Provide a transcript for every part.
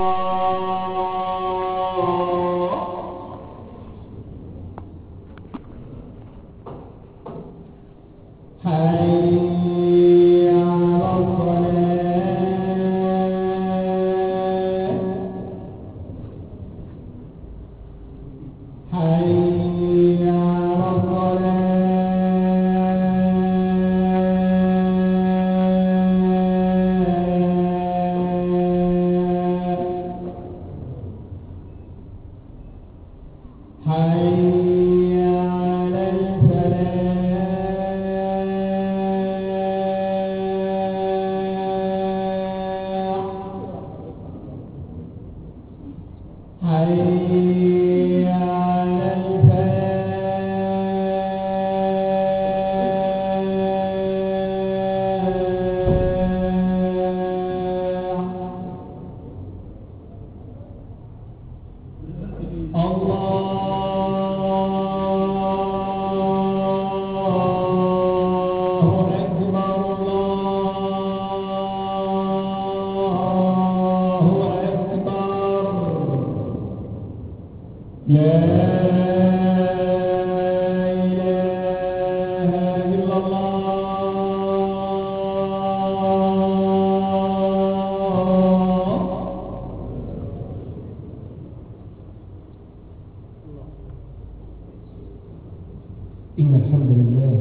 إن الحمد لله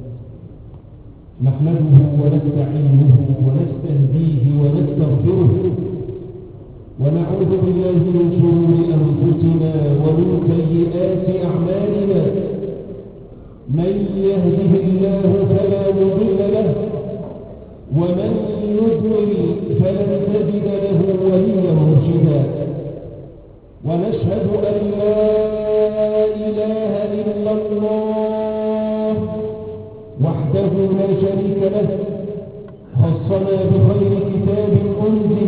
نحمده ونستعينه ونستهديه ونستغفره ونعوذ بالله من شرور أنفسنا ومن سيئات أعمالنا. من يهده الله فلا مضل له ومن يضلل فلن تجد له وليا مرشدا. ونشهد أن لا إله إلا الله وحده لا شريك له، خصنا بخير كتاب أنزل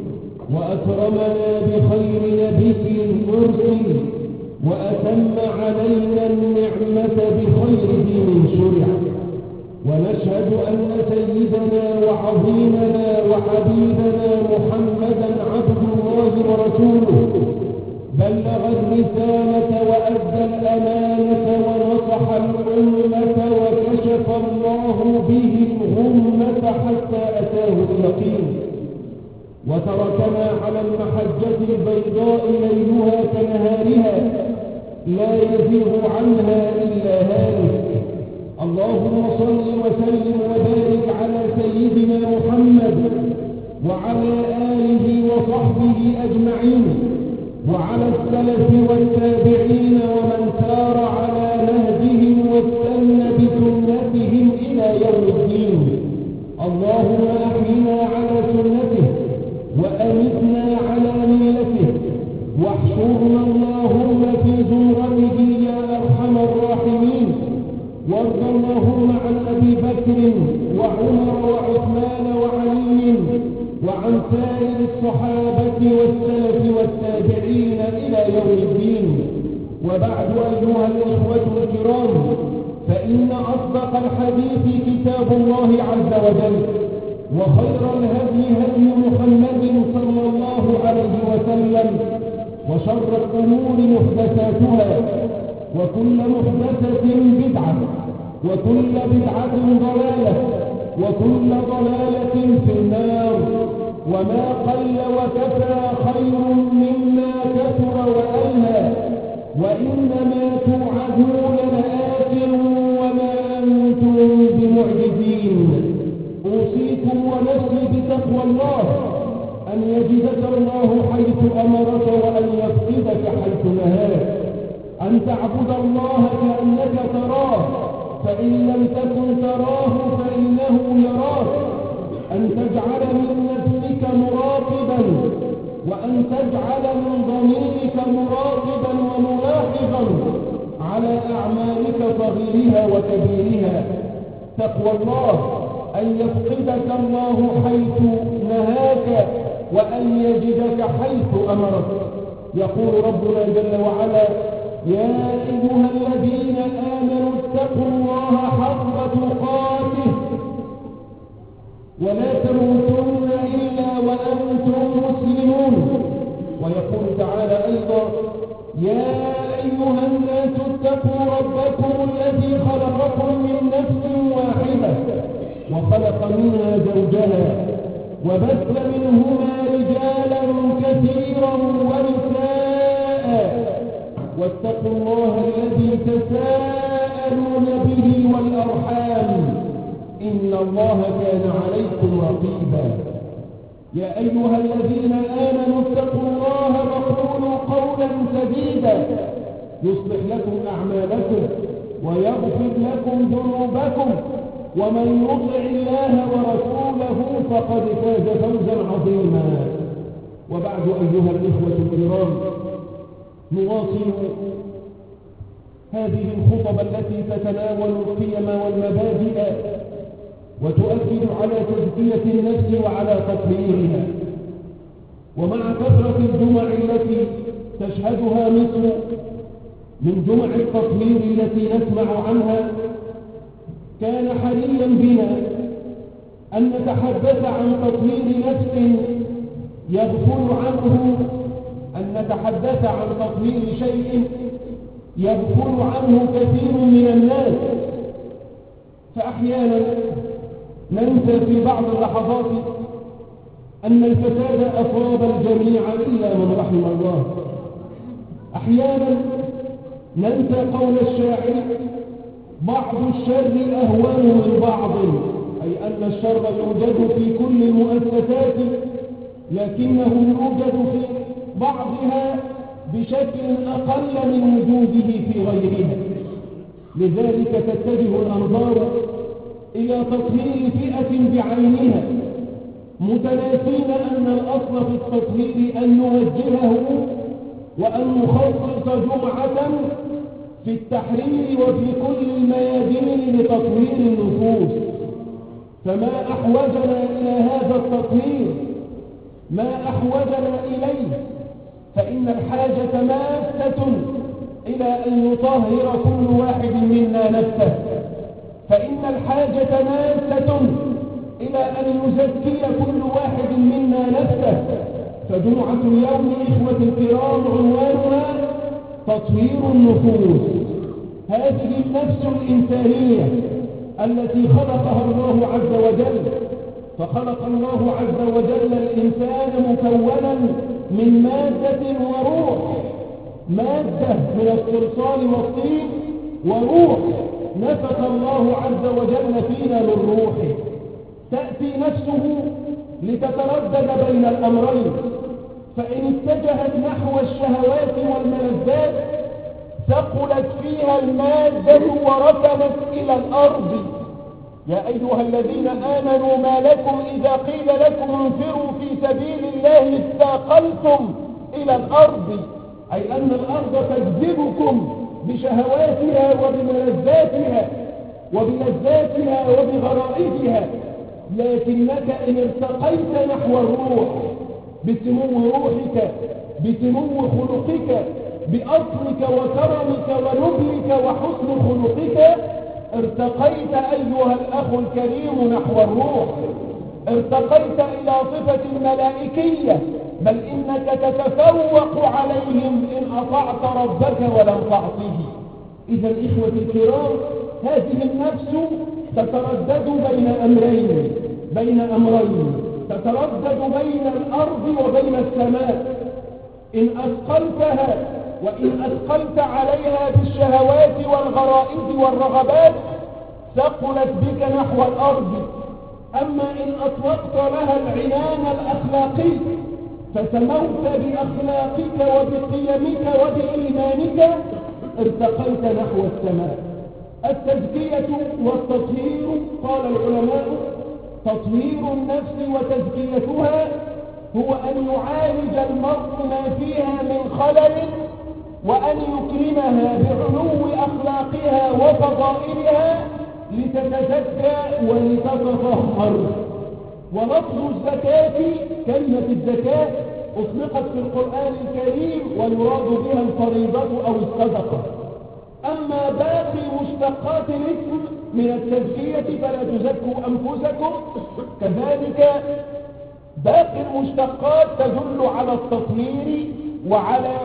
وأكرمنا بخير نبي أرسل وأتم علينا النعمة بخير دين شرع. ونشهد أن سيدنا وعظيمنا وحبيبنا محمدا عبد الله ورسوله بلغ الرسالة وأدى الأمانة ونصح الأمة وكشف الله به الغمة حتى أتاه اليقين، وتركنا على المحجة البيضاء ليلها كنهارها لا يزيغ عنها إلا هالك. اللهم صل وسلم وبارك على سيدنا محمد وعلى آله وصحبه أجمعين وعلى السلف والتابعين ومن سار على نهجهم واستنى بسنتهم إلى يوم الدين. اللهم أحينا على سنته وأمتنا على ملته واحشرنا اللهم في زمرته يا أرحم الراحمين. وارض اللهم عن أبي بكر وعمر وعثمان وعلي وعن سائر الصحابة والسلف والتابعين إلى يوم الدين. وبعد أيها الإخوة الكرام، فإن أصدق الحديث كتاب الله عز وجل، وخير الهدي هدي محمد صلى الله عليه وسلم، وشر الأمور محدثاتها، وكل محدثة بدعة، وكل بدعة ضلالة، وكل ضلالة في النار. وما قل وكفى خير مما كثر وألهى، وإنما توعدون لآت وما أنتم بمعجزين. أوصيكم ونفسي بتقوى الله، أن يجدك الله حيث أمرك وأن يفقدك حيث نهاك، أن تعبد الله كأنك تراه فإن لم تكن تراه فإنه يراك، أن تجعل من نفسك مراقبا، وأن تجعل من ضميرك مراقبا وملاحظا على أعمالك صغيرها وكبيرها. تقوى الله أن يفقدك الله حيث نهاك وأن يجدك حيث أمرك. يقول ربنا جل وعلا: يا أيها الذين آمنوا اتقوا الله حق تقاته ولا تموتن إلا وأنتم مسلمون. يا أيها الناس اتقوا ربكم الذي خلقكم من نفس واحدة وخلق منها زوجها وبث منهما رجالا كثيرا ونساء واتقوا الله الذي تساءلون به والأرحام إن الله كان عليكم رقيبا. يا أيها الذين آمنوا اتقوا الله وقولوا قولا سديدا يصلح لكم أعمالكم ويغفر لكم ذنوبكم ومن يطع الله ورسوله فقد فاز فوزا عظيما. وبعد أيها الإخوة الكرام، نواصل هذه الخطب التي تتناول القيم والمبادئ وتؤكد على تزكية النفس وعلى تطهيرها. ومع كثرة الجمع التي تشهدها مصر من جمع التطهير التي نسمع عنها، كان حريا بنا أن نتحدث عن تطهير نفس يغفل عنه، أن نتحدث عن تطهير شيء يغفل عنه كثير من الناس. فأحيانا ننسى في بعض اللحظات أن الفساد أصاب الجميع إلا من رحم الله. أحيانا ننسى قول الشاعر: بعض الشر أهون من بعض، أي أن الشر يوجد في كل المؤسسات لكنه يوجد في بعضها بشكل أقل من وجوده في غيرها. لذلك تتجه الأنظار إلى تطهير فئة بعينها، متناسين أن الأصل في التطهير أن نوجهه وأن نخصص جمعة في التحرير وفي كل الميادين لتطهير النفوس. فما أحوجنا إلى هذا التطهير، ما أحوجنا إليه، فإن الحاجة ماسة إلى أن يطهر كل واحد منا نفسه، فإن الحاجة ماسة إلى أن يزكي كل واحد منا نفسه. فجمعة اليوم إخوة الكرام عنوانها تطهير النفوس، هذه النفس الإنسانية التي خلقها الله عز وجل. فخلق الله عز وجل الإنسان مكونا من مادة وروح، مادة من الصلصال والطين وروح نفخ الله عز وجل فينا من روحه. تأتي نفسه لتتردد بين الأمرين، فإن اتجهت نحو الشهوات والملذات ثقلت فيها المادة وركنت إلى الأرض. يا أيها الذين آمنوا ما لكم إذا قيل لكم انفروا في سبيل الله اثاقلتم إلى الأرض، أي أن الأرض تجذبكم بشهواتها وبملذاتها وبغرائزها، لكنك إن ارتقيت نحو الروح بسمو روحك، بسمو خلقك، بأصلك وكرمك ونبلك وحسن خلقك، ارتقيت أيها الأخ الكريم نحو الروح، ارتقيت إلى صفة الملائكية، بل إنك تتفوق عليهم إن أطعت ربك ولم تعصه. إذا الإخوة الكرام، هذه النفس تتردد بين أمرين، تتردد بين الأرض وبين السماء. إن أثقلتها وإن أثقلت عليها بالشهوات والغرائز والرغبات ثقلت بك نحو الأرض. أما إن أطلقت لها العنان الأخلاقي فسموت بأخلاقك وبقيمك وبإيمانك ارتقيت نحو السماء. التزكية والتطهير، قال العلماء: تطهير النفس وتزكيتها هو أن يعالج المرء ما فيها من خلل، وأن يكرمها بعلو أخلاقها وفضائلها لتتزكى ولتتطهر. ولفظ الزكاة، كلمة الزكاة، أطلقت في القرآن الكريم ويراد بها الفريضة أو الصدقة. أما باقي مشتقات الاسم من التزكية فلا تزكوا أنفسكم، كذلك باقي المشتقات تدل على التطهير وعلى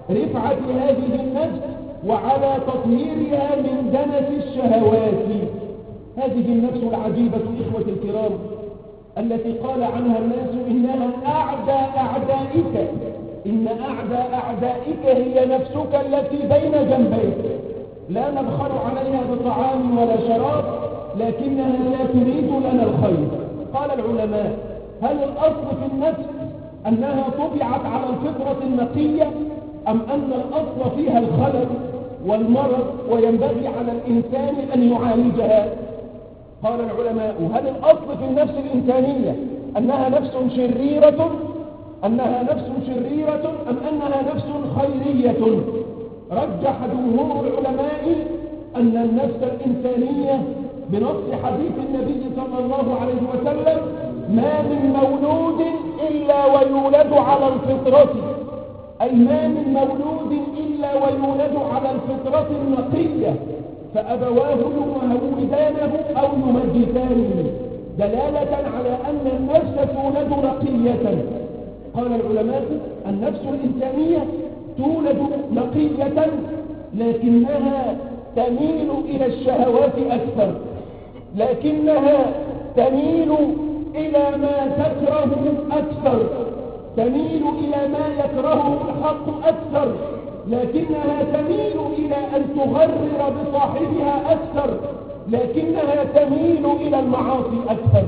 رفعة هذه النفس وعلى تطهيرها من دنس الشهوات. هذه النفس العجيبة إخوة الكرام التي قال عنها الناس إنها أعدى أعدائك، إن أعدى أعدائك هي نفسك التي بين جنبيك، لا نبخل عليها بطعام ولا شراب لكنها لا تريد لنا الخير. قال العلماء هل الأصل في النفس أنها طبعت على الفطرة النقية أم أن الأصل فيها الخلل والمرض وينبغي على الإنسان أن يعالجها؟ قال العلماء هل الأصل في النفس الإنسانية أنها نفس شريرة أم أنها نفس خيرية؟ رجح جمهور العلماء أن النفس الإنسانية بنص حديث النبي صلى الله عليه وسلم ما من مولود إلا ويولد على الفطرة، أي ما من مولود إلا ويولد على الفطرة النقية فأبواه يهودانه أو يمجسانه، دلالة على أن النفس تولد نقية. قال العلماء النفس الإنسانية تولد نقية لكنها تميل إلى الشهوات أكثر، لكنها تميل إلى ما تكره أكثر، تميل إلى ما يكرهه الحق أكثر، لكنها تميل إلى أن تغرر بصاحبها أكثر، لكنها تميل إلى المعاصي أكثر.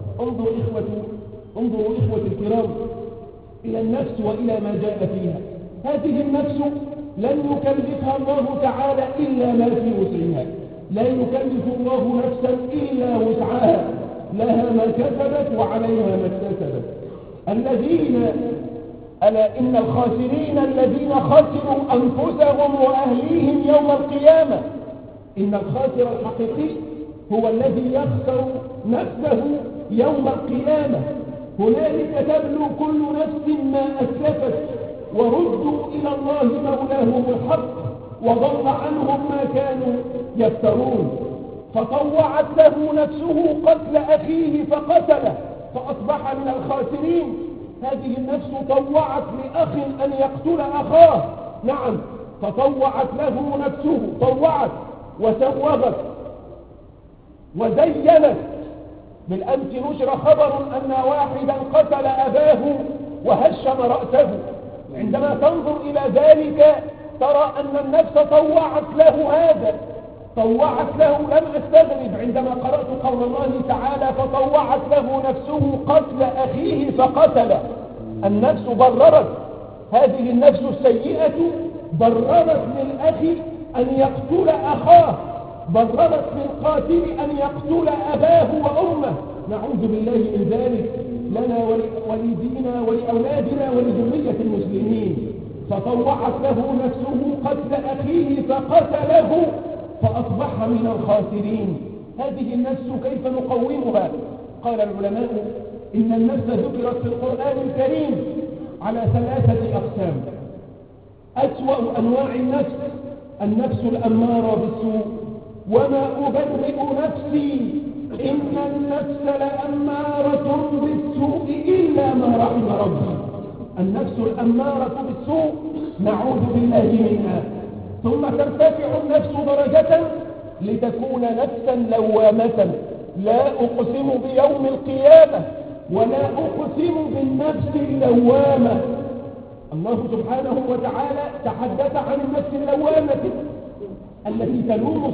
انظروا إخوة الكرام إلى النفس وإلى ما جاء فيها. هذه النفس لن يكلفها الله تعالى إلا ما في وسعها، لا يكلف الله نفسا إلا وسعها، لها ما كسبت وعليها ما اكتسبت. ألا إن الخاسرين الذين خسروا أنفسهم وأهليهم يوم القيامة. إن الخاسر الحقيقي هو الذي يخسر نفسه يوم القيامة. هنالك تبلو كل نفس ما أسلفت وردوا إلى الله مولاهم الحق وضل عنهم ما كانوا يفترون. فطوعت له نفسه قتل أخيه فقتله فأصبح من الخاسرين. هذه النفس طوعت لأخ أن يقتل أخاه، نعم، فطوعت له نفسه، طوعت وسوغت وزينت. بالأمس نشر خبر أن واحدا قتل أباه وهشم رأسه. عندما تنظر إلى ذلك ترى أن النفس طوعت له هذا، طوعت له. لم أستغرب عندما قرأت قول الله تعالى فطوعت له نفسه قتل أخيه فقتل. النفس بررت، هذه النفس السيئة بررت للأخ أن يقتل أخاه، بررت للقاتل أن يقتل أباه وأمه. نعوذ بالله من ذلك لنا ولدينا ولأولادنا ولذرية المسلمين. فطوعت له نفسه قتل أخيه فقتله فأصبح من الخاسرين. هذه النفس كيف نقومها؟ قال العلماء إن النفس ذكرت في القرآن الكريم على 3 أقسام. أسوأ أنواع النفس الأمارة بالسوء. وما أبرئ نفسي إن النفس لأمارة بالسوء إلا ما رحم ربي. النفس الأمارة بالسوء نعوذ بالله منها. ثم ترتفع النفس درجة لتكون نفسا لوامة. لا أقسم بيوم القيامة ولا أقسم بالنفس اللوامة. الله سبحانه وتعالى تحدث عن النفس اللوامة التي تلوم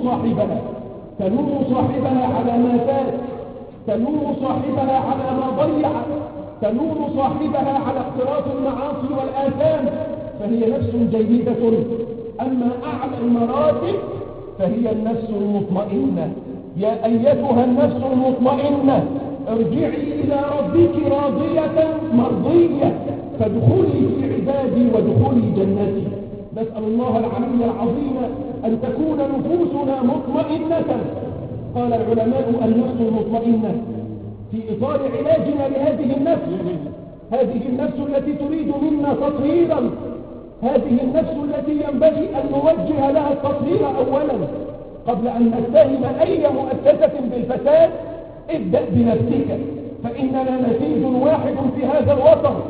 صاحبها على ما فات، تلوم صاحبها على ما ضيع، تلوم صاحبها على اقتراف المعاصي والآثام، فهي نفس جيدة. أما أعلى المراتب فهي النفس المطمئنة. يا أيتها النفس المطمئنة ارجعي إلى ربك راضية مرضية فادخلي في عبادي وادخلي جنتي. نسأل الله العلي العظيم أن تكون نفوسنا مطمئنة. قال العلماء النفس المطمئنة في إطار علاجنا لهذه النفس، هذه النفس التي تريد منا تطهيرا، هذه النفس التي ينبغي أن نوجه لها التطهير أولا قبل أن نتهم أي مؤسسة بالفساد. ابدأ بنفسك، فإننا نسيج واحد في هذا الوطن،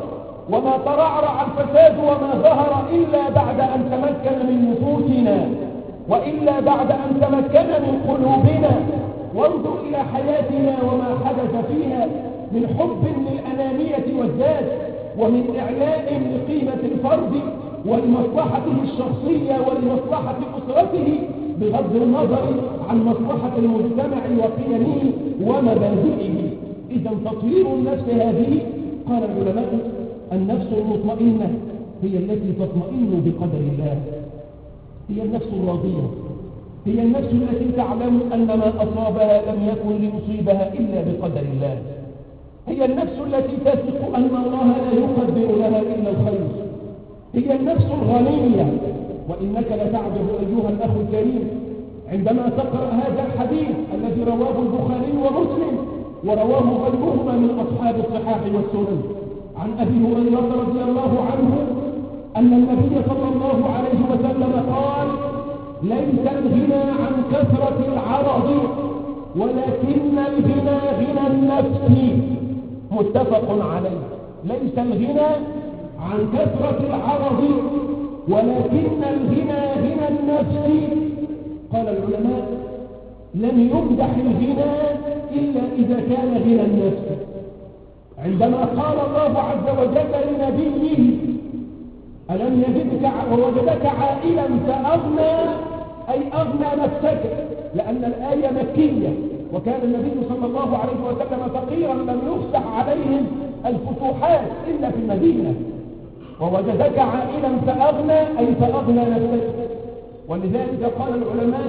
وما ترعرع الفساد وما ظهر إلا بعد أن تمكن من نفوسنا، وإلا بعد أن تمكن من قلوبنا. وانظر إلى حياتنا وما حدث فيها من حب للأنانية والذات، ومن إعلاء لقيمة الفرد ولمصلحته الشخصية ولمصلحة أسرته، بغض النظر عن مصلحة المجتمع وقيمه ومبادئه. إذا تطوير النفس هذه، قال العلماء: النفس المطمئنة هي التي تطمئن بقدر الله، هي النفس الراضية، هي النفس التي تعلم أن ما أصابها لم يكن ليصيبها إلا بقدر الله، هي النفس التي تثق أن الله لا يقدر لها إلا الخير، هي النفس الغنية. وإنك لتعجب أيها الأخ الكريم عندما تقرأ هذا الحديث الذي رواه البخاري ومسلم ورواه غيرهما من أصحاب الصحاح والسنن، عن أبي هريرة رضي الله عنه أن النبي صلى الله عليه وسلم قال: ليس الغنى عن كثرة العرض ولكن الغنى غنى النفس. متفق عليه. ليس الغنى عن كثرة العرض ولكن الغنى غنى النفس. قال العلماء: لم يمدح الغنى إلا إذا كان غنى النفس. عندما قال الله عز وجل لنبيه: ألم يجدك ووجدك عائلا فأغنى، أي أغنى نفسك، لأن الآية مكية، وكان النبي صلى الله عليه وسلم فقيرا لم يفتح عليهم الفتوحات إلا في المدينة. ووجدك عائلا فأغنى، أي فأغنى نفسك. ولذلك قال العلماء: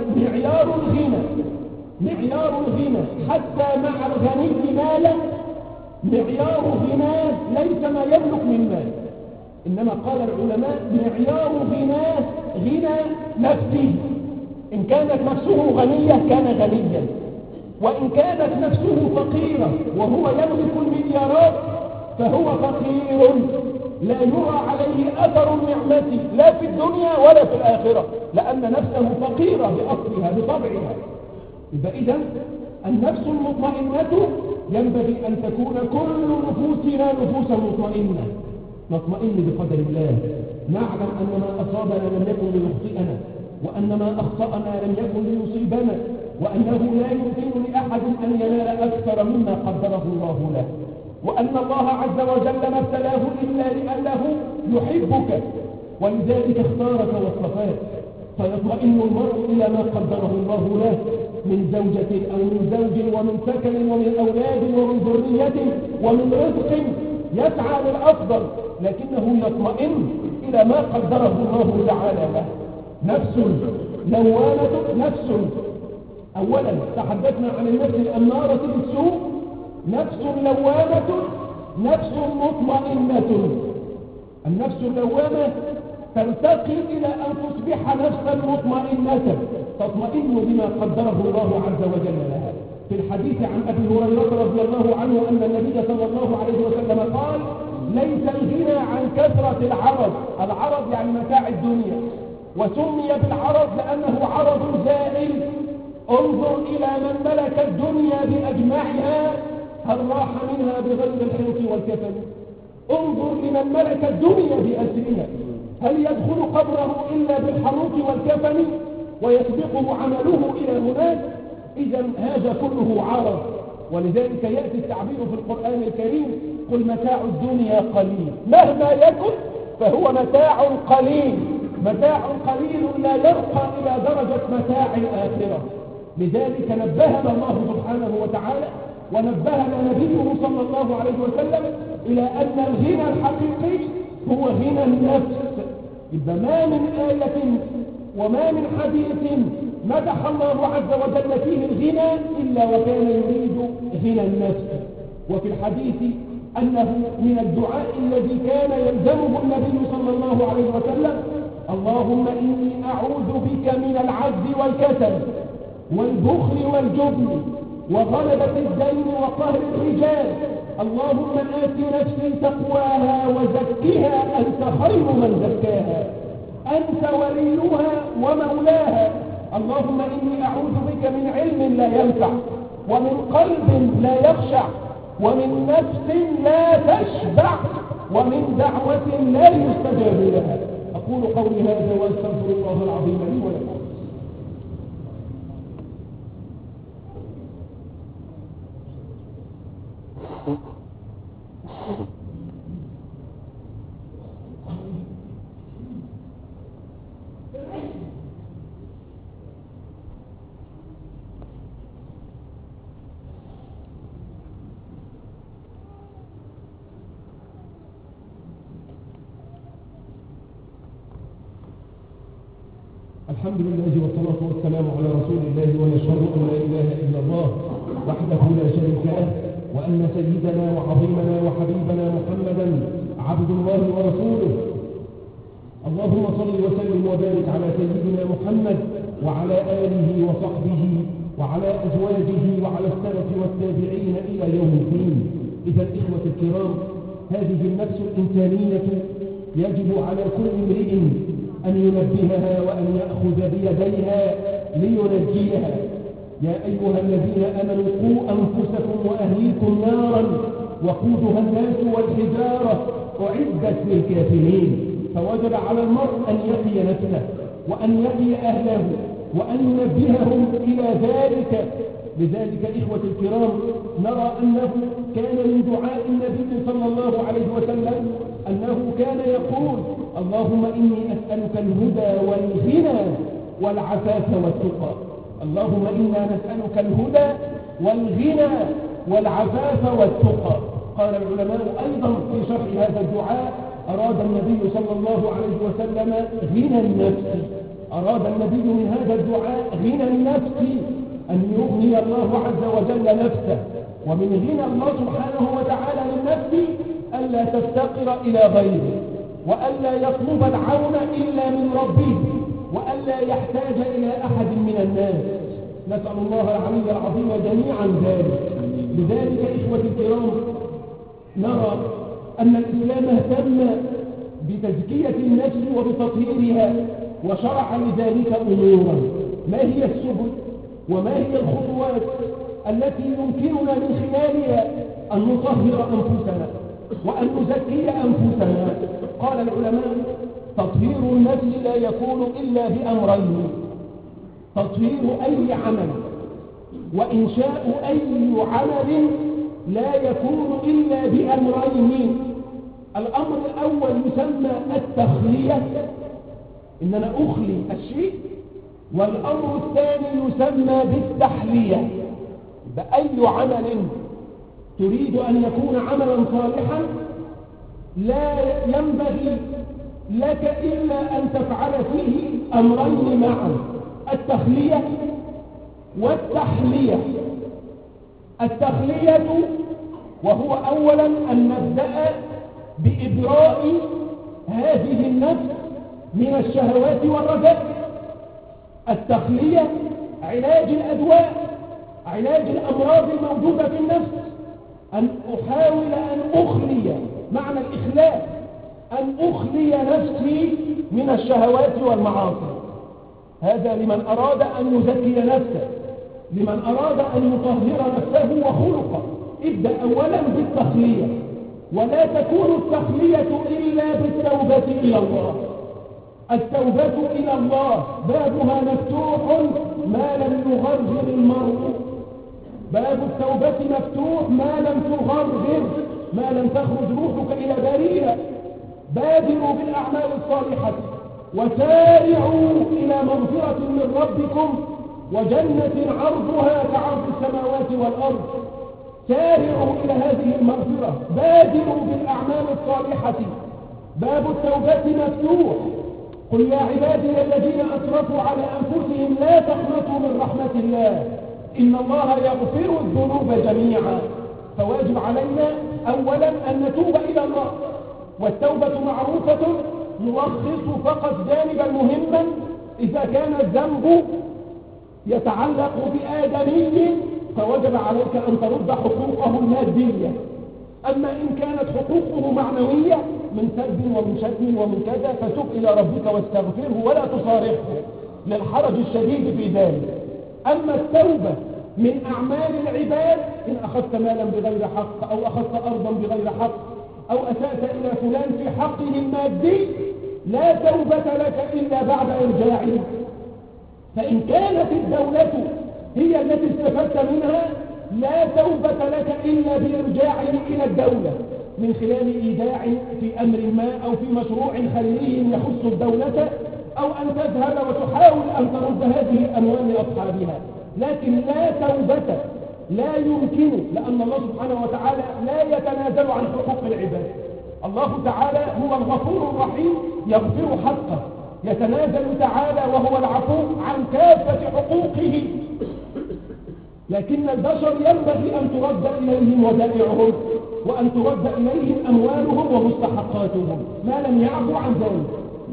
معيار الغنى حتى مع الغني مالا، معيار غناه ليس ما يملك من مال، إنما قال العلماء: معيار غناه غنى نفسه. إن كانت نفسه غنية كان غنيا، وإن كانت نفسه فقيرة وهو يملك المليارات فهو فقير لا يرى عليه أثر النعمة لا في الدنيا ولا في الآخرة، لأن نفسه فقيرة بأصلها بطبعها. إذا النفس المطمئنة ينبغي أن تكون كل نفوسنا نفوسا مطمئنة، نطمئن بقدر الله، نعلم أن ما أصابنا لم يكن ليخطئنا، وأن ما أخطأنا لم يكن ليصيبنا، وأنه لا يمكن لأحد أن ينال أكثر مما قدره الله له، وأن الله عز وجل ما ابتلاه إلا لأنه يحبك ولذلك اختارك واصطفاك. فيطمئن المرء إلى ما قدره الله له من زوجة أو من زوج ومن سكن ومن أولاد ومن ذرية ومن رزق، يسعى للأفضل، لكنه يطمئن إلى ما قدره الله تعالى له. نفس لوامة، نفس أولا تحدثنا عن النفس الأمارة بالسوء، نفس لوامة، نفس مطمئنة. النفس اللوامة ترتقي إلى أن تصبح نفسا مطمئنة، تطمئن بما قدره الله عز وجل لها. في الحديث عن أبي هريرة رضي الله عنه أن النبي صلى الله عليه وسلم قال: ليس الغنى عن كثرة العرض يعني متاع الدنيا، وسمي بالعرض لأنه عرض زائل. انظر إلى من ملك الدنيا بأجمعها هل راح منها بغير الحنط والكفن؟ انظر لمن ملك الدنيا بأسرها هل يدخل قبره إلا بالحنوط والكفن ويسبقه عمله إلى هناك؟ إذا هذا كله عرض. ولذلك يأتي التعبير في القرآن الكريم: قل متاع الدنيا قليل، مهما يكن فهو متاع قليل، متاع قليل لا يرقى إلى درجة متاع الآخرة. لذلك نبهنا الله سبحانه وتعالى ونبهنا نبيه صلى الله عليه وسلم إلى أن الغنى الحقيقي هو غنى النفس. إذا ما من آية وما من حديث مدح الله عز وجل فيه الغنى إلا وكان يريد غنى النفس. وفي الحديث أنه من الدعاء الذي كان يلزمه النبي صلى الله عليه وسلم: اللهم إني أعوذ بك من العجز والكسل والبخل والجبن وغلبة الدين وقهر الرجال، اللهم آت نفسي تقواها وزكها أنت خير من زكاها، أنت وليها ومولاها. اللهم إني أعوذ بك من علم لا ينفع، ومن قلب لا يخشع، ومن نفس لا تشبع، ومن دعوة لا يستجاب لها. أقول قولي هذا وأستغفر الله العظيم لي ولكم. الحمد لله والصلاة والسلام على رسول الله، ونشهد أن لا إله إلا الله وحده لا شريك له، وأن سيدنا وعظيمنا وحبيبنا محمدا عبد الله ورسوله. اللهم صل وسلم وبارك على سيدنا محمد وعلى آله وصحبه وعلى أزواجه وعلى السلف والتابعين إلى يوم الدين. إذا الإخوة الكرام، هذه النفس الإنسانية يجب على كل امرئ أن ينبهها وأن يأخذ بيديها لينجيها. يا أيها الذين آمنوا قوا أنفسكم وأهليكم نارا وقودها الناس والحجارة أعدت للكافرين. فوجب على المرء أن يقي نفسه وأن يقي أهله وأن ينبههم إلى ذلك. لذلك إخوة الكرام، نرى أنه كان من دعاء النبي صلى الله عليه وسلم أنه كان يقول: اللهم إني أسألك الهدى والغنى والعفاف والتقى. اللهم إنا نسألك الهدى والغنى والعفاف والتقى. قال العلماء أيضا في شرح هذا الدعاء: أراد النبي صلى الله عليه وسلم غنى النفس. أراد النبي من هذا الدعاء غنى النفس، أن يغني الله عز وجل نفسه. ومن غنى الله سبحانه وتعالى للنفس ألا تفتقر إلى غيره، وألا يطلب العون إلا من ربه، وألا يحتاج إلى أحد من الناس. نسأل الله العلي العظيم جميعا ذلك. لذلك إخوة الكرام، نرى أن الإسلام اهتم بتزكية النفس وبتطهيرها، وشرع لذلك أمورا. ما هي السبل وما هي الخطوات التي يمكننا من خلالها أن نطهر أنفسنا وأن نزكي أنفسنا؟ قال العلماء: تطهير النفس لا يكون إلا بأمرين: تطهير أي عمل وإنشاء أي عمل لا يكون إلا بأمرين. الأمر الأول يسمى التخلية، إن أنا أخلي الشيء. والأمر الثاني يسمى بالتحلية. بأي عمل تريد أن يكون عملا صالحا لا ينبغي لك إلا أن تفعل فيه أمرين معا: التخلية والتحلية. التخلية وهو أولا أن نبدأ بإبراء هذه النفس من الشهوات والرذائل. التخلية علاج الأدواء، علاج الأمراض الموجودة في النفس. أن أحاول أن أخلي، معنى الإخلاء أن أخلي نفسي من الشهوات والمعاصي. هذا لمن أراد أن يزكي نفسه، لمن أراد أن يطهر نفسه وخلقه. ابدأ أولا بالتخلية، ولا تكون التخلية إلا بالتوبة إلى الله. التوبة إلى الله بابها مفتوح ما لم يغرغر المرء. باب التوبة مفتوح ما لم تغرغر، ما لم تخرج روحك إلى بريئة. بادروا بالأعمال الصالحة وسارعوا إلى مغفرة من ربكم وجنة عرضها كعرض السماوات والأرض. سارعوا إلى هذه المغفرة، بادروا بالأعمال الصالحة. باب التوبة مفتوح. قل يا عبادي الذين أسرفوا على أنفسهم لا تقنطوا من رحمة الله إن الله يغفر الذنوب جميعا. فواجب علينا أولا أن نتوب إلى الله، والتوبة معروفة. نلخص فقط جانبا مهما: إذا كان الذنب يتعلق بآدمي فوجب عليك أن ترد حقوقه المادية. أما إن كانت حقوقه معنوية من سب ومن شتم ومن كذا فتب إلى ربك واستغفره ولا تصارحه للحرج الشديد في ذلك. أما التوبة من أعمال العباد، إن أخذت مالا بغير حق أو أخذت أرضا بغير حق أو أسأت إلى فلان في حقه المادي لا توبة لك إلا بعد إرجاعه. فإن كانت الدولة هي التي استفدت منها لا توبة لك إلا بإرجاعه إلى الدولة من خلال إيداع في أمر ما أو في مشروع خيري يخص الدولة، أو أن تذهب وتحاول أن ترد هذه الأموال لأصحابها. لكن لا توبة لا يمكن، لأن الله سبحانه وتعالى لا يتنازل عن حقوق العباد. الله تعالى هو الغفور الرحيم يغفر حقه، يتنازل تعالى وهو العفو عن كافة حقوقه، لكن البشر ينبغي أن ترد إليهم ودائعهم وأن ترد إليهم أموالهم ومستحقاتهم ما لم يعفوا عن ذلك.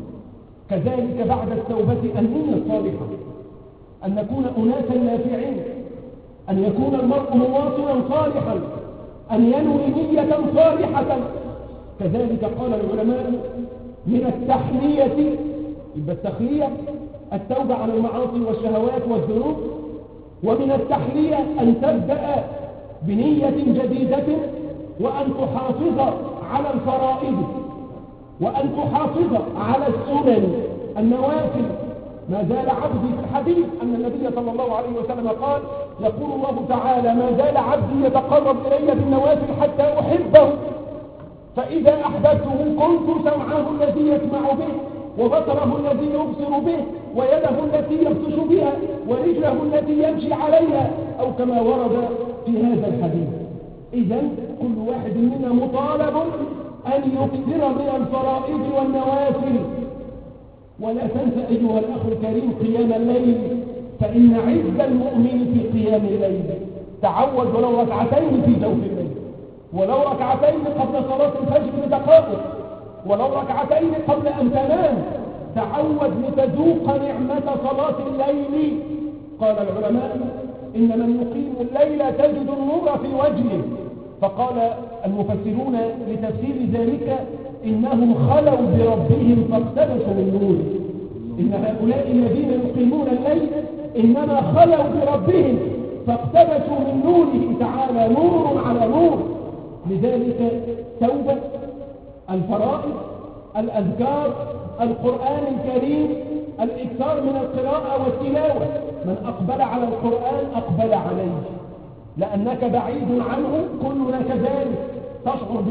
كذلك بعد التوبة النية الصالحة، أن نكون أناسا نافعين، أن يكون المرء مواطنا صالحا، أن ينوي نية صالحة. كذلك قال العلماء من التحلية، يبقى التخلية التوبة عن المعاصي والشهوات والذنوب، ومن التحلية أن تبدأ بنية جديدة وأن تحافظ على الفرائض وأن تحافظ على السنن النوافل. ما زال عبدي في الحديث أن النبي صلى الله عليه وسلم قال يقول الله تعالى ما زال عبدي يتقرب إلي بالنوافل حتى أحبه، فإذا أحببته كنت سمعه الذي يسمع به وبصره الذي يبصر به ويده التي يبطش بها ورجله التي يمشي عليها، أو كما ورد في هذا الحديث. إذن كل واحد منا مطالب أن يكثر من الفرائض والنوافل. ولا تنسى أيها الأخ الكريم قيام الليل، فإن عز المؤمن في قيام الليل. تعود ولو ركعتين في جوف الليل، ولو ركعتين قبل صلاة الفجر بدقائق، ولو ركعتين قبل أن تنام. تعود لتذوق نعمة صلاة الليل. قال العلماء إن من يقيم الليل تجد النور في وجهه. فقال المفسرون لتفسير ذلك إنهم خلوا بربهم فاقتبسوا من نوره. إن هؤلاء الذين يقيمون الليل إنما خلوا بربهم فاقتبسوا من نوره تعالى، نور على نور. لذلك توبة، الفرائض، الأذكار، القرآن الكريم، الإكثار من القراءة والتلاوة. من أقبل على القرآن أقبل عليه، لأنك بعيد عنه، كلنا كذلك. تشعر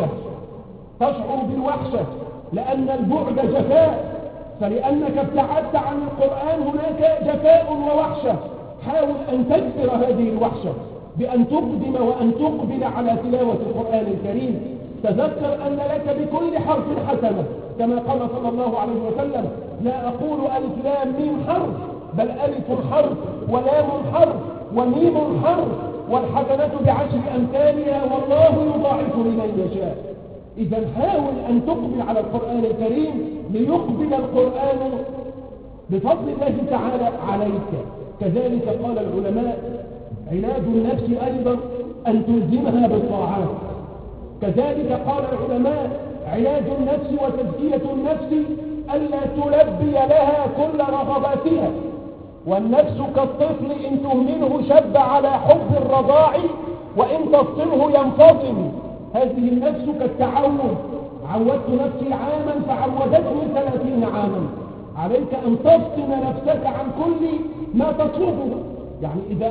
بالوحشة لأن البعد جفاء، فلأنك ابتعدت عن القرآن هناك جفاء ووحشة. حاول أن تكسر هذه الوحشة بأن تقدم وأن تقبل على تلاوة القرآن الكريم. تذكر أن لك بكل حرف حسنة، كما قال صلى الله عليه وسلم لا أقول ألف لام ميم حرف، بل ألف حرف ولام حرف وميم حرف، والحسنة بعشر أمثالها والله يضاعف لمن يشاء. إذا حاول أن تقبل على القرآن الكريم ليقبل القرآن بفضل الله تعالى عليك. كذلك قال العلماء علاج النفس أيضا أن تلزمها بالطاعات. كذلك قال العلماء علاج النفس وتزكية النفس ألا تلبي لها كل رغباتها. والنفس كالطفل إن تهمله شب على حب الرضاع وإن تفطمه ينفطم. هذه النفس كالتعود، عودت نفسي عاما فعودتني 30 عاما. عليك أن تفطم نفسك عن كل ما تطلبه. يعني إذا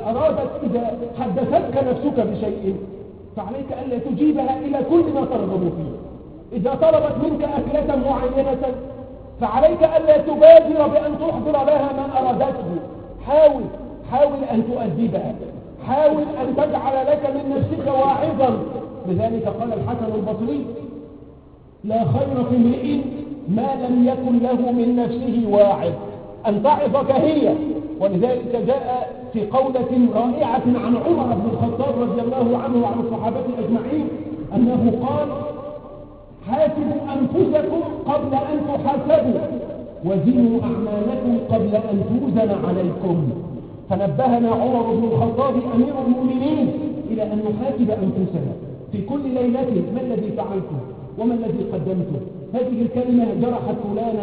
حدثتك نفسك بشيء فعليك ألا تجيبها إلى كل ما ترغب فيه. إذا طلبت منك أكلة معينة فعليك ألا تبادر بأن تحضر لها ما أرادته. حاول أن تؤدبها، حاول أن تجعل لك من نفسك واعظا. لذلك قال الحسن البصري لا خير في امرئ ما لم يكن له من نفسه واعظ. أن تعظك هي. ولذلك جاء في قولة رائعة عن عمر بن الخطاب رضي الله عنه وعن الصحابة أجمعين أنه قال حاسبوا أنفسكم قبل أن تحاسبوا وزنوا أعمالكم قبل أن توزن عليكم. فنبهنا عمر بن الخطاب أمير المؤمنين إلى أن نحاسب أنفسنا في كل ليلة ما الذي فعلته وما الذي قدمته. هذه الكلمة جرحت فلانا،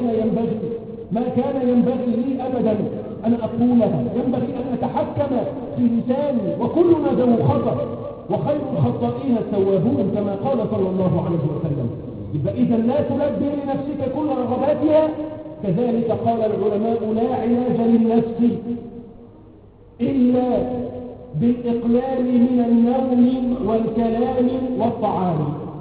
ما كان ينبغي لي أبدا أن أقولها. ينبغي أن أتحكم في لساني، وكلنا ذو خطأ. وخير الخطائين التوابون كما قال صلى الله عليه وسلم. يبقى إذا لا تلبي لنفسك كل رغباتها. كذلك قال العلماء لا علاج للنفس إلا بالإقلال من النوم والكلام والطعام.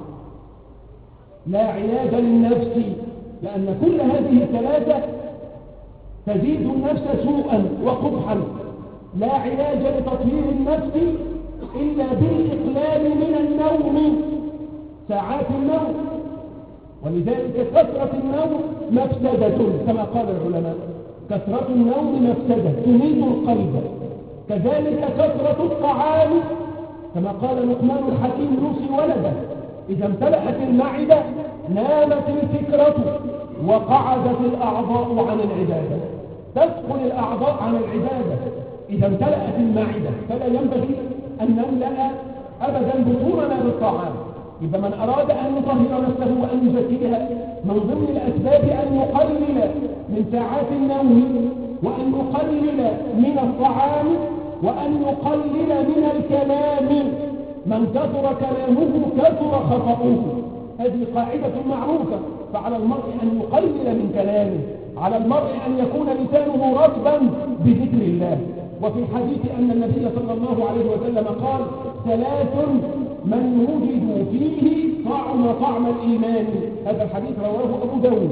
لا علاج للنفس، لأن كل هذه الثلاثة تزيد النفس سوءا وقبحا. لا علاج لتطهير النفس إلا بالإقلال من النوم، ساعات النوم. ولذلك كثرة النوم مفسدة كما قال العلماء. كثرة النوم مفسدة تميت القلب. كذلك كثرة الطعام كما قال لقمان الحكيم يوصي ولده: إذا امتلأت المعدة نامت الفكرة وقعدت الأعضاء عن العبادة. تثقل الأعضاء عن العبادة إذا امتلأت المعدة، فلا ينبغي أن نملأ أبدا بطوننا بالطعام. إذا من أراد أن يطهر نفسه وأن يزكيها من ضمن الأسباب أن يقلل من ساعات النوم، وأن يقلل من الطعام، وأن يقلل من الكلام. من كثر كلامه كثر خطأه. هذه قاعدة معروفة. فعلى المرء أن يقلل من كلامه، على المرء أن يكون لسانه رطبا بذكر الله. وفي الحديث أن النبي صلى الله عليه وسلم قال: ثلاث من وجد فيه طعم الإيمان. هذا الحديث رواه أبو داود.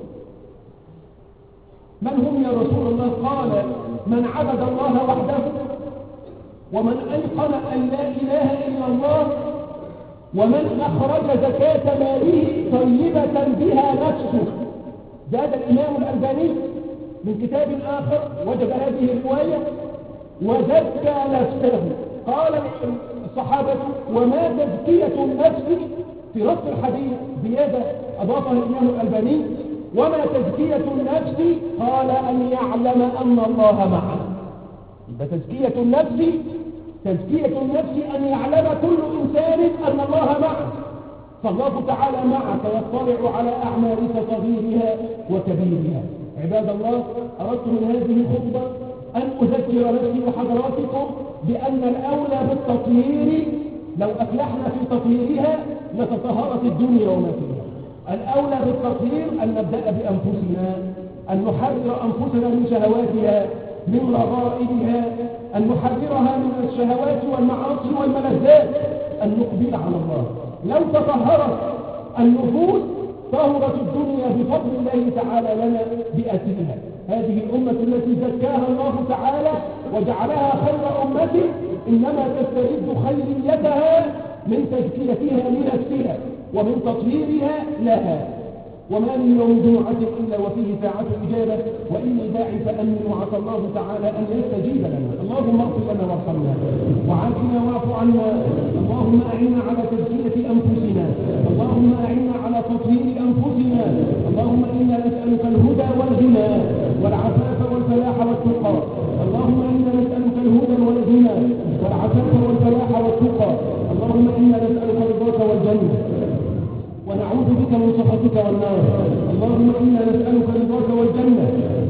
من هم يا رسول الله؟ قال: من عبد الله وحده، ومن أيقن أن لا إله إلا الله، ومن أخرج زكاة ماله طيبة بها نفسه. زاد الإمام الألباني من كتاب آخر وجد هذه الرواية: وزكى نفسه. قال الصحابة: وما تزكية النفس؟ في نص الحديث زيادة أضافها الإمام الألباني: وما تزكية النفس؟ قال: أن يعلم أن الله معه. يبقى تزكية النفس أن يعلم كل إنسان أن الله معه. فالله تعالى معك يطلع على أعمالك صغيرها وكبيرها. عباد الله، أردت من هذه الخطبة أن أذكر نفسي وحضراتكم بأن الأولى بالتطهير، لو أفلحنا في تطهيرها لتطهرت الدنيا وما فيها. الأولى بالتطهير أن نبدأ بأنفسنا، أن نحرر أنفسنا من شهواتها، من رغائبها، أن نحررها من الشهوات والمعاصي والملذات، أن نقبل على الله. لو تطهرت النفوس طهرت الدنيا بفضل الله تعالى لنا بأسرها. هذه الأمة التي زكاها الله تعالى وجعلها خير أمة إنما تسترد خيريتها من تزكيتها لنفسها ومن تطهيرها لها. وما من يوم جمعة إلا وفيه ساعة إجابة، وإني داعي فأمن وعسى الله تعالى أن يستجيب لنا. اللهم اغفر لنا وارحمنا وعافنا واعف عنا. اللهم أعنا على تزكية أنفسنا، اللهم أعنا على تطهير أنفسنا. اللهم إنا نسألك الهدى والغنى والعفاف والفلاح والتقى. اللهم إنا نسألك الهدى والغنى والعفاف والفلاح والتقى. اللهم إنا نسألك رضاك والجنة ونعوذ بك من سخطك والنار. اللهم إنا نسألك رضاك والجنة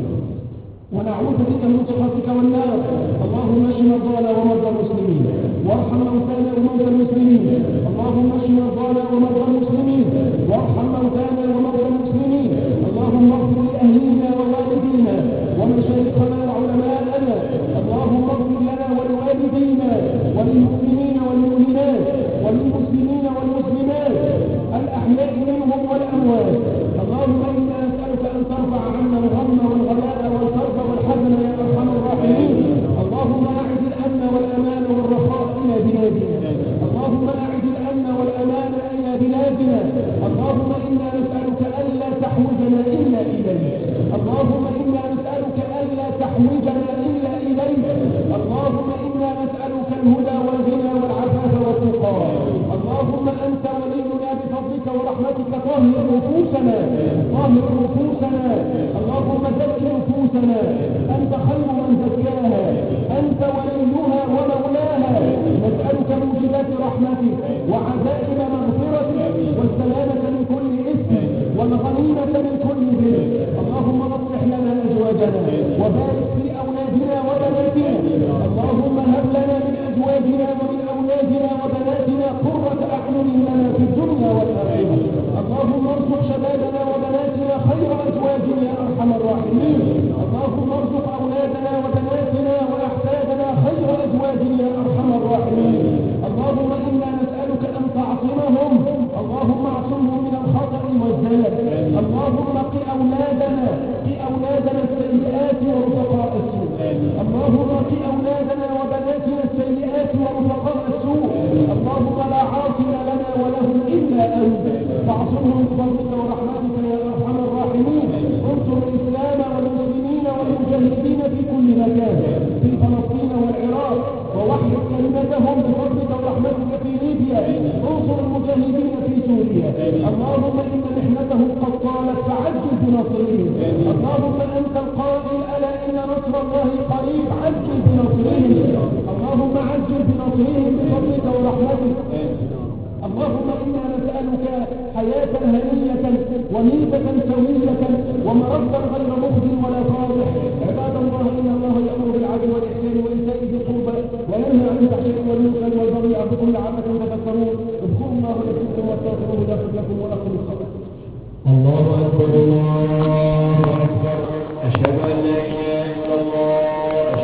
ونعوذ بك من سخطك والنار. اللهم اشف مرضانا ومرضى المسلمين وارحم موتانا وموتى المسلمين. اللهم اشف مرضانا ومرضى المسلمين وارحم موتانا وموتى المسلمين. اللهم اغفر لأهلنا ووالدينا ومشايخنا وعلماءنا. اللهم اغفر لنا ولوالدينا وللمؤمنين والمؤمنات وللمسلمين والمسلمات الأحياء منهم والأموات. اللهم إنا نسألك أن ترفع عنا الغم والغلاء والكرب والحزن يا أرحم الراحمين. اللهم أعد الأمن والأمان والرخاء إلى بلادنا. اللهم أعد الأمن والأمان إلى بلادنا. اللهم إنا نسألك ألا تحوجنا إلا إليك. اللهم إنا نسألك ألا تحوجنا إلا إليك. اللهم إنا نسألك الهدى والغنى والعفاف والتقى. اللهم أنت ولينا بفضلك ورحمتك. طهر نفوسنا، طهر نفوسنا. اللهم زك نفوسنا، أنت خير من زكاها، أنت وليها ومولاها. نسألك موجبات رحمتك وعزائم مغفرتك والسلامة من كل إثم والغنيمة من كل بر. اللهم اصلح لنا أزواجنا وبارك في أولادنا وبناتنا. اللهم هب لنا من أزواجنا ومن أولادنا وبناتنا السيئات ورفقاء السوء. اللهم اعط أولادنا وبناتنا السيئات ورفقاء السوء. اللهم لا عاصم لنا ولهم إلا أنت، فاعصمهم بفضلك ورحمتك يا أرحم الراحمين. انصر الإسلام والمسلمين والمجاهدين في كل مكان، في فلسطين والعراق، ووحد كلمتهم بفضلك ورحمتك في ليبيا. انصر المجاهدين في سوريا. اللهم إن محنتهم قد طالت فعجل بنصرهم. اللهم أنت القائل ألا إن نصر الله قريب، عجل بنصرهم. اللهم عجل بنصرهم بفضلك ورحمتك. اللهم إنا نسألك حياة هنية وميتة سوية ومرضا غير مخزٍ ولا فاضح. عباد الله، إن الله يأمر بالعدل والإحسان وإيتاء ذي القربى وينهى عن الفحشاء والمنكر والبغي يعظكم لعلكم تذكرون. اذكروا الله يذكركم واستغفروه يغفر لكم وأقم الصلاة. الله أكبر.